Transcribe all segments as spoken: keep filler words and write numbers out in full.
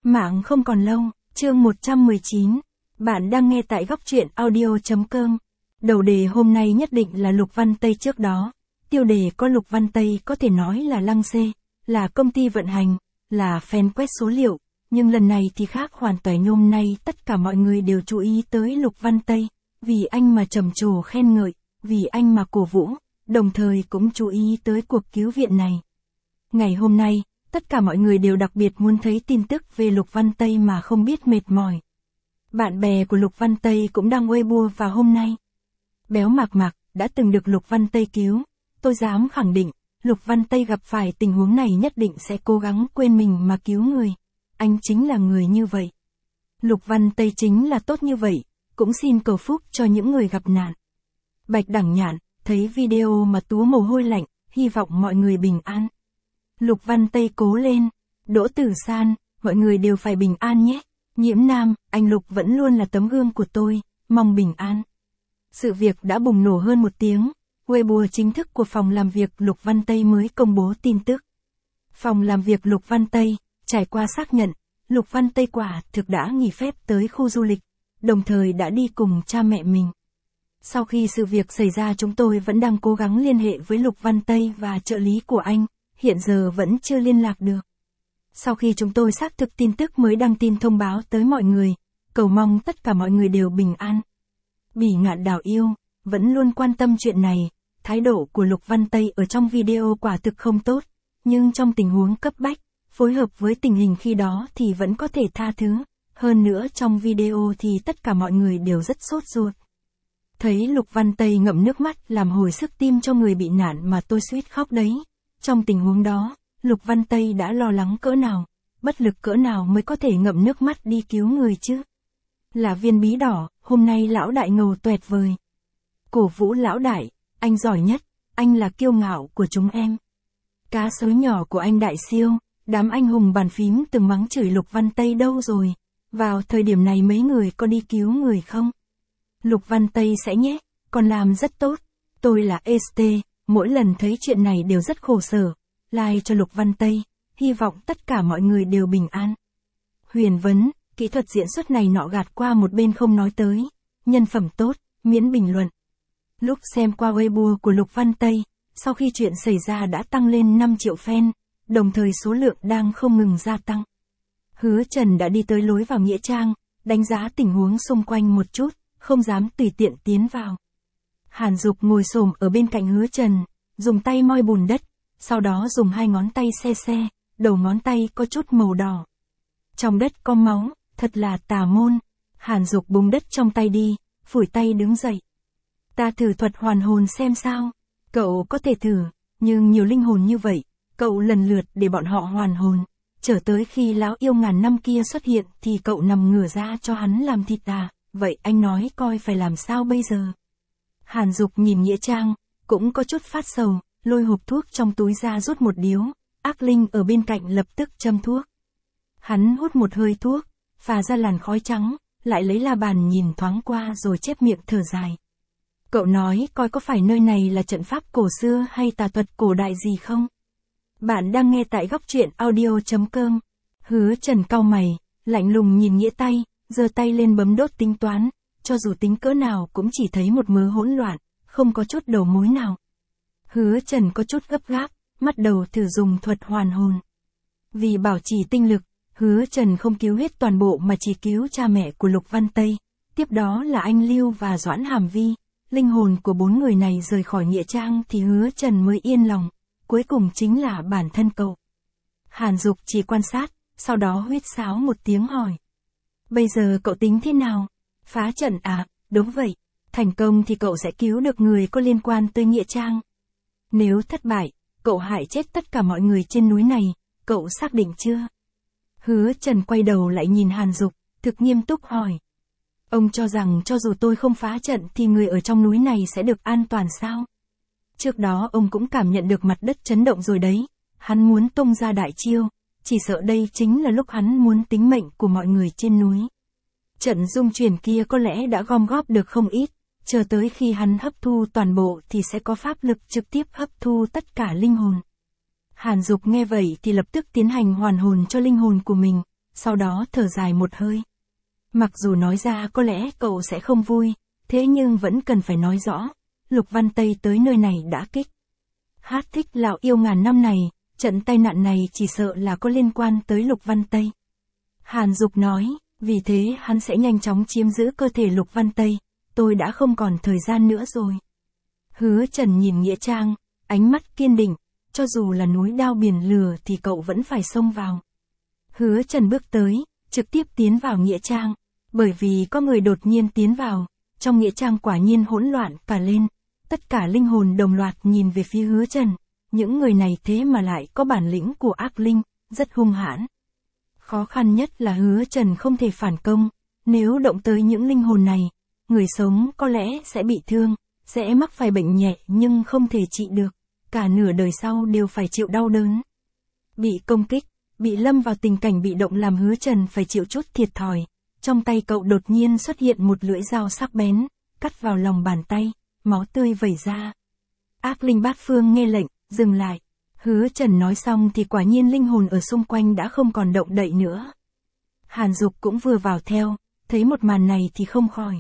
Mạng không còn lâu, chương một trăm mười chín. Bạn đang nghe tại góc truyện audio.com. Đầu đề hôm nay nhất định là Lục Văn Tây trước đó. Tiêu đề có Lục Văn Tây có thể nói là lăng xê, là công ty vận hành, là fan quét số liệu. Nhưng lần này thì khác hoàn toàn, hôm nay tất cả mọi người đều chú ý tới Lục Văn Tây. Vì anh mà trầm trồ khen ngợi, vì anh mà cổ vũ, đồng thời cũng chú ý tới cuộc cứu viện này. Ngày hôm nay, tất cả mọi người đều đặc biệt muốn thấy tin tức về Lục Văn Tây mà không biết mệt mỏi. Bạn bè của Lục Văn Tây cũng đang Weibo vào hôm nay. Béo Mạc Mạc đã từng được Lục Văn Tây cứu. Tôi dám khẳng định, Lục Văn Tây gặp phải tình huống này nhất định sẽ cố gắng quên mình mà cứu người. Anh chính là người như vậy. Lục Văn Tây chính là tốt như vậy, cũng xin cầu phúc cho những người gặp nạn. Bạch Đẳng Nhạn, thấy video mà túa mồ hôi lạnh, hy vọng mọi người bình an. Lục Văn Tây cố lên. Đỗ Tử San, mọi người đều phải bình an nhé. Nhiễm Nam, anh Lục vẫn luôn là tấm gương của tôi, mong bình an. Sự việc đã bùng nổ hơn một tiếng. Weibo chính thức của phòng làm việc Lục Văn Tây mới công bố tin tức. Phòng làm việc Lục Văn Tây, trải qua xác nhận, Lục Văn Tây quả thực đã nghỉ phép tới khu du lịch, đồng thời đã đi cùng cha mẹ mình. Sau khi sự việc xảy ra chúng tôi vẫn đang cố gắng liên hệ với Lục Văn Tây và trợ lý của anh, hiện giờ vẫn chưa liên lạc được. Sau khi chúng tôi xác thực tin tức mới đăng tin thông báo tới mọi người, cầu mong tất cả mọi người đều bình an. Bỉ Ngạn Đào yêu, vẫn luôn quan tâm chuyện này, thái độ của Lục Văn Tây ở trong video quả thực không tốt, nhưng trong tình huống cấp bách, phối hợp với tình hình khi đó thì vẫn có thể tha thứ, hơn nữa trong video thì tất cả mọi người đều rất sốt ruột. Thấy Lục Văn Tây ngậm nước mắt làm hồi sức tim cho người bị nạn mà tôi suýt khóc đấy. Trong tình huống đó, Lục Văn Tây đã lo lắng cỡ nào, bất lực cỡ nào mới có thể ngậm nước mắt đi cứu người chứ. Là Viên Bí Đỏ, hôm nay lão đại ngầu tuẹt vời. Cổ vũ lão đại, anh giỏi nhất, anh là kiêu ngạo của chúng em. Cá sấu nhỏ của anh đại siêu, đám anh hùng bàn phím từng mắng chửi Lục Văn Tây đâu rồi? Vào thời điểm này mấy người có đi cứu người không? Lục Văn Tây sẽ nhé, còn làm rất tốt. Tôi là ét tê, mỗi lần thấy chuyện này đều rất khổ sở. Like cho Lục Văn Tây, hy vọng tất cả mọi người đều bình an. Huyền Vấn, kỹ thuật diễn xuất này nọ gạt qua một bên không nói tới. Nhân phẩm tốt, miễn bình luận. Lúc xem qua Weibo của Lục Văn Tây, sau khi chuyện xảy ra đã tăng lên năm triệu fan, đồng thời số lượng đang không ngừng gia tăng. Hứa Trần đã đi tới lối vào nghĩa trang, đánh giá tình huống xung quanh một chút, không dám tùy tiện tiến vào. Hàn Dục ngồi xổm ở bên cạnh Hứa Trần, dùng tay moi bùn đất, sau đó dùng hai ngón tay xe xe, đầu ngón tay có chút màu đỏ. Trong đất có máu, thật là tà môn. Hàn Dục búng đất trong tay đi, phủi tay đứng dậy. Ta thử thuật hoàn hồn xem sao. Cậu có thể thử, nhưng nhiều linh hồn như vậy, cậu lần lượt để bọn họ hoàn hồn. Chờ tới khi lão yêu ngàn năm kia xuất hiện thì cậu nằm ngửa ra cho hắn làm thịt à, vậy anh nói coi phải làm sao bây giờ. Hàn Dục nhìn nghĩa trang, cũng có chút phát sầu, lôi hộp thuốc trong túi ra rút một điếu, ác linh ở bên cạnh lập tức châm thuốc. Hắn hút một hơi thuốc, phà ra làn khói trắng, lại lấy la bàn nhìn thoáng qua rồi chép miệng thở dài. Cậu nói coi có phải nơi này là trận pháp cổ xưa hay tà thuật cổ đại gì không? Bạn đang nghe tại góc truyện audio.com. Hứa Trần cau mày, lạnh lùng nhìn nghĩa tay, giơ tay lên bấm đốt tính toán, cho dù tính cỡ nào cũng chỉ thấy một mớ hỗn loạn, không có chút đầu mối nào. Hứa Trần có chút gấp gáp, bắt đầu thử dùng thuật hoàn hồn. Vì bảo trì tinh lực, Hứa Trần không cứu hết toàn bộ mà chỉ cứu cha mẹ của Lục Văn Tây, tiếp đó là anh Lưu và Doãn Hàm Vi. Linh hồn của bốn người này rời khỏi nghĩa trang thì Hứa Trần mới yên lòng, cuối cùng chính là bản thân cậu. Hàn Dục chỉ quan sát, sau đó huýt sáo một tiếng hỏi. Bây giờ cậu tính thế nào? Phá trận à? Đúng vậy, thành công thì cậu sẽ cứu được người có liên quan tới nghĩa trang. Nếu thất bại, cậu hại chết tất cả mọi người trên núi này, cậu xác định chưa? Hứa Trần quay đầu lại nhìn Hàn Dục, thực nghiêm túc hỏi. Ông cho rằng cho dù tôi không phá trận thì người ở trong núi này sẽ được an toàn sao? Trước đó ông cũng cảm nhận được mặt đất chấn động rồi đấy, hắn muốn tung ra đại chiêu, chỉ sợ đây chính là lúc hắn muốn tính mệnh của mọi người trên núi. Trận dung chuyển kia có lẽ đã gom góp được không ít, chờ tới khi hắn hấp thu toàn bộ thì sẽ có pháp lực trực tiếp hấp thu tất cả linh hồn. Hàn Dục nghe vậy thì lập tức tiến hành hoàn hồn cho linh hồn của mình, sau đó thở dài một hơi. Mặc dù nói ra có lẽ cậu sẽ không vui, thế nhưng vẫn cần phải nói rõ, Lục Văn Tây tới nơi này đã kích. Hát thích lão yêu ngàn năm này, trận tai nạn này chỉ sợ là có liên quan tới Lục Văn Tây. Hàn Dục nói, vì thế hắn sẽ nhanh chóng chiếm giữ cơ thể Lục Văn Tây, tôi đã không còn thời gian nữa rồi. Hứa Trần nhìn Nghĩa Trang, ánh mắt kiên định, cho dù là núi đao biển lửa thì cậu vẫn phải xông vào. Hứa Trần bước tới, trực tiếp tiến vào Nghĩa Trang, bởi vì có người đột nhiên tiến vào, trong Nghĩa Trang quả nhiên hỗn loạn cả lên, tất cả linh hồn đồng loạt nhìn về phía Hứa Trần, những người này thế mà lại có bản lĩnh của ác linh, rất hung hãn. Khó khăn nhất là Hứa Trần không thể phản công, nếu động tới những linh hồn này, người sống có lẽ sẽ bị thương, sẽ mắc phải bệnh nhẹ nhưng không thể trị được, cả nửa đời sau đều phải chịu đau đớn. Bị công kích, bị lâm vào tình cảnh bị động làm Hứa Trần phải chịu chút thiệt thòi, trong tay cậu đột nhiên xuất hiện một lưỡi dao sắc bén, cắt vào lòng bàn tay, máu tươi vẩy ra. Ác linh bát phương nghe lệnh, dừng lại. Hứa Trần nói xong thì quả nhiên linh hồn ở xung quanh đã không còn động đậy nữa. Hàn Dục cũng vừa vào theo, thấy một màn này thì không khỏi.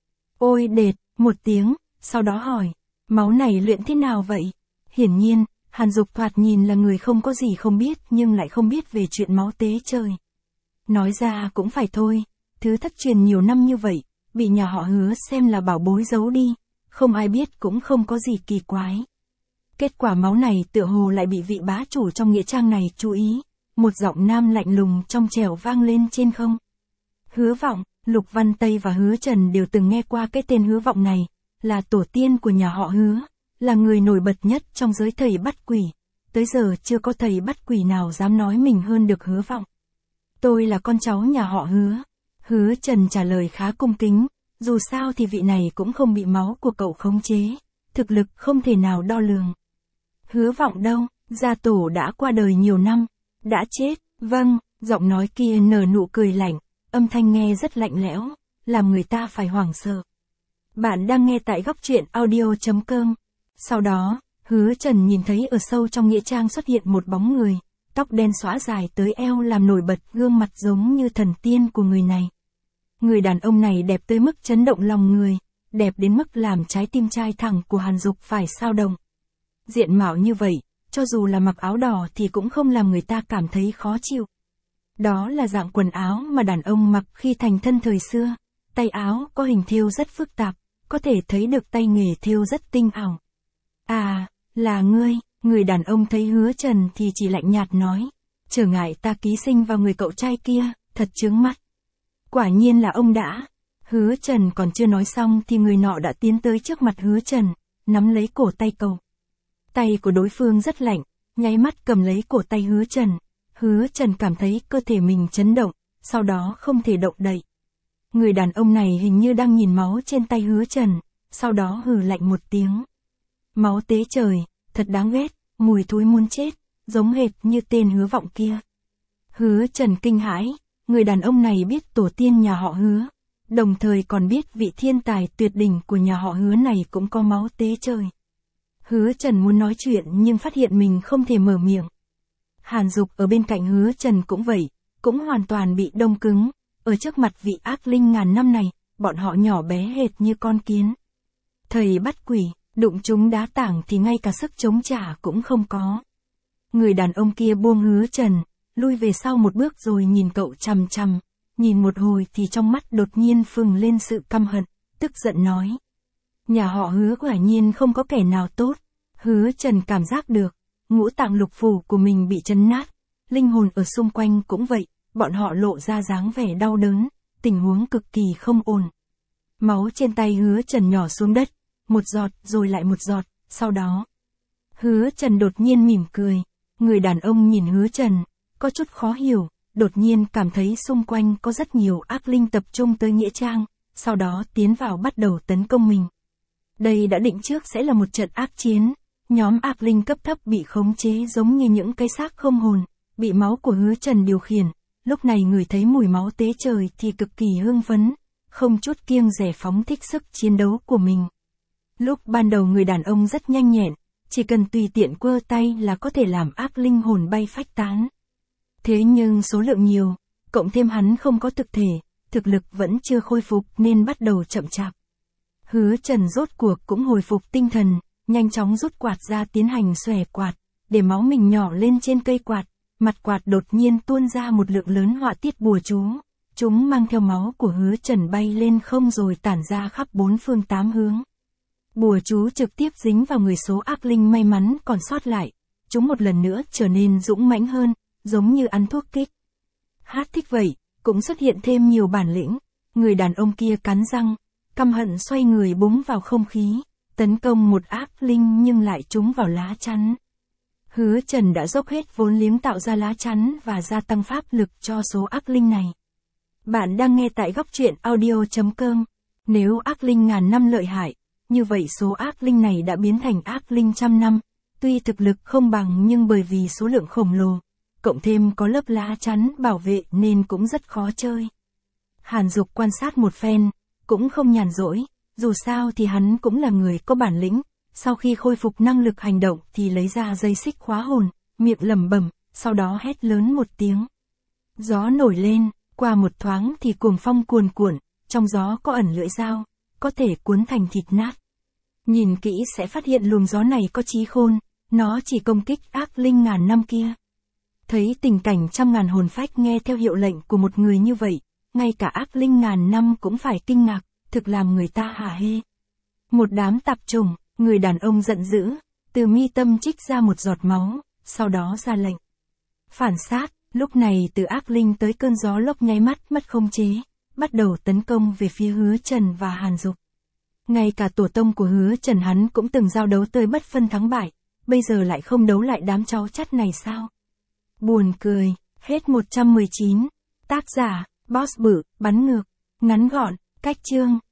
Ôi đệt, một tiếng, sau đó hỏi, máu này luyện thế nào vậy? Hiển nhiên, Hàn Dục thoạt nhìn là người không có gì không biết nhưng lại không biết về chuyện máu tế trời. Nói ra cũng phải thôi, thứ thất truyền nhiều năm như vậy, bị nhà họ Hứa xem là bảo bối giấu đi, không ai biết cũng không có gì kỳ quái. Kết quả máu này tựa hồ lại bị vị bá chủ trong Nghĩa Trang này chú ý, một giọng nam lạnh lùng trong trẻo vang lên trên không. Hứa Vọng, Lục Văn Tây và Hứa Trần đều từng nghe qua cái tên Hứa Vọng này, là tổ tiên của nhà họ Hứa, là người nổi bật nhất trong giới thầy bắt quỷ, tới giờ chưa có thầy bắt quỷ nào dám nói mình hơn được Hứa Vọng. Tôi là con cháu nhà họ Hứa. Hứa Trần trả lời khá cung kính, dù sao thì vị này cũng không bị máu của cậu khống chế, thực lực không thể nào đo lường. Hứa Vọng đâu, gia tổ đã qua đời nhiều năm, đã chết, vâng, giọng nói kia nở nụ cười lạnh, âm thanh nghe rất lạnh lẽo, làm người ta phải hoảng sợ. Bạn đang nghe tại góc truyện audio chấm com. Sau đó, Hứa Trần nhìn thấy ở sâu trong Nghĩa Trang xuất hiện một bóng người, tóc đen xõa dài tới eo làm nổi bật gương mặt giống như thần tiên của người này. Người đàn ông này đẹp tới mức chấn động lòng người, đẹp đến mức làm trái tim trai thẳng của Hàn Dục phải xao động. Diện mạo như vậy, cho dù là mặc áo đỏ thì cũng không làm người ta cảm thấy khó chịu. Đó là dạng quần áo mà đàn ông mặc khi thành thân thời xưa, tay áo có hình thêu rất phức tạp, có thể thấy được tay nghề thêu rất tinh ảo. À, là ngươi, người đàn ông thấy Hứa Trần thì chỉ lạnh nhạt nói, trở ngại ta ký sinh vào người cậu trai kia, thật chướng mắt. Quả nhiên là ông đã. Hứa Trần còn chưa nói xong thì người nọ đã tiến tới trước mặt Hứa Trần, nắm lấy cổ tay cậu. Tay của đối phương rất lạnh, nháy mắt cầm lấy cổ tay Hứa Trần. Hứa Trần cảm thấy cơ thể mình chấn động, sau đó không thể động đậy. Người đàn ông này hình như đang nhìn máu trên tay Hứa Trần, sau đó hừ lạnh một tiếng. Máu tế trời, thật đáng ghét, mùi thối muốn chết, giống hệt như tên Hứa Vọng kia. Hứa Trần kinh hãi, người đàn ông này biết tổ tiên nhà họ Hứa, đồng thời còn biết vị thiên tài tuyệt đỉnh của nhà họ Hứa này cũng có máu tế trời. Hứa Trần muốn nói chuyện nhưng phát hiện mình không thể mở miệng. Hàn Dục ở bên cạnh Hứa Trần cũng vậy, cũng hoàn toàn bị đông cứng, ở trước mặt vị ác linh ngàn năm này, bọn họ nhỏ bé hệt như con kiến. Thầy bắt quỷ, đụng chúng đá tảng thì ngay cả sức chống trả cũng không có. Người đàn ông kia buông Hứa Trần, lui về sau một bước rồi nhìn cậu chằm chằm, nhìn một hồi thì trong mắt đột nhiên phừng lên sự căm hận, tức giận nói. Nhà họ Hứa quả nhiên không có kẻ nào tốt. Hứa Trần cảm giác được, ngũ tạng lục phủ của mình bị chấn nát, linh hồn ở xung quanh cũng vậy, bọn họ lộ ra dáng vẻ đau đớn, tình huống cực kỳ không ổn. Máu trên tay Hứa Trần nhỏ xuống đất, một giọt rồi lại một giọt, sau đó. Hứa Trần đột nhiên mỉm cười, người đàn ông nhìn Hứa Trần, có chút khó hiểu, đột nhiên cảm thấy xung quanh có rất nhiều ác linh tập trung tới Nghĩa Trang, sau đó tiến vào bắt đầu tấn công mình. Đây đã định trước sẽ là một trận ác chiến, nhóm ác linh cấp thấp bị khống chế giống như những cái xác không hồn, bị máu của Hứa Trần điều khiển, lúc này người thấy mùi máu tế trời thì cực kỳ hưng phấn, không chút kiêng dè phóng thích sức chiến đấu của mình. Lúc ban đầu người đàn ông rất nhanh nhẹn, chỉ cần tùy tiện quơ tay là có thể làm ác linh hồn bay phách tán. Thế nhưng số lượng nhiều, cộng thêm hắn không có thực thể, thực lực vẫn chưa khôi phục nên bắt đầu chậm chạp. Hứa Trần rốt cuộc cũng hồi phục tinh thần, nhanh chóng rút quạt ra tiến hành xòe quạt, để máu mình nhỏ lên trên cây quạt, mặt quạt đột nhiên tuôn ra một lượng lớn họa tiết bùa chú. Chúng mang theo máu của Hứa Trần bay lên không rồi tản ra khắp bốn phương tám hướng. Bùa chú trực tiếp dính vào người số ác linh may mắn còn sót lại. Chúng một lần nữa trở nên dũng mãnh hơn, giống như ăn thuốc kích. Hát thích vậy, cũng xuất hiện thêm nhiều bản lĩnh. Người đàn ông kia cắn răng, căm hận xoay người búng vào không khí, tấn công một ác linh nhưng lại trúng vào lá chắn. Hứa Trần đã dốc hết vốn liếng tạo ra lá chắn và gia tăng pháp lực cho số ác linh này. Bạn đang nghe tại góc truyện audio chấm com. Nếu ác linh ngàn năm lợi hại, như vậy số ác linh này đã biến thành ác linh trăm năm. Tuy thực lực không bằng nhưng bởi vì số lượng khổng lồ, cộng thêm có lớp lá chắn bảo vệ nên cũng rất khó chơi. Hàn Dục quan sát một phen, cũng không nhàn rỗi, dù sao thì hắn cũng là người có bản lĩnh. Sau khi khôi phục năng lực hành động thì lấy ra dây xích khóa hồn, miệng lẩm bẩm, sau đó hét lớn một tiếng. Gió nổi lên, qua một thoáng thì cuồng phong cuồn cuộn, trong gió có ẩn lưỡi dao, có thể cuốn thành thịt nát. Nhìn kỹ sẽ phát hiện luồng gió này có trí khôn, nó chỉ công kích ác linh ngàn năm kia. Thấy tình cảnh trăm ngàn hồn phách nghe theo hiệu lệnh của một người như vậy, ngay cả ác linh ngàn năm cũng phải kinh ngạc, thực làm người ta hả hê. Một đám tạp chủng, người đàn ông giận dữ, từ mi tâm trích ra một giọt máu, sau đó ra lệnh. Phản sát, lúc này từ ác linh tới cơn gió lốc nháy mắt mất khống chế, bắt đầu tấn công về phía Hứa Trần và Hàn Dục. Ngay cả tổ tông của Hứa Trần hắn cũng từng giao đấu tới bất phân thắng bại, bây giờ lại không đấu lại đám cháu chắt này sao? Buồn cười, hết một trăm mười chín. Tác giả, Boss Bự, bắn ngược, ngắn gọn, cách chương.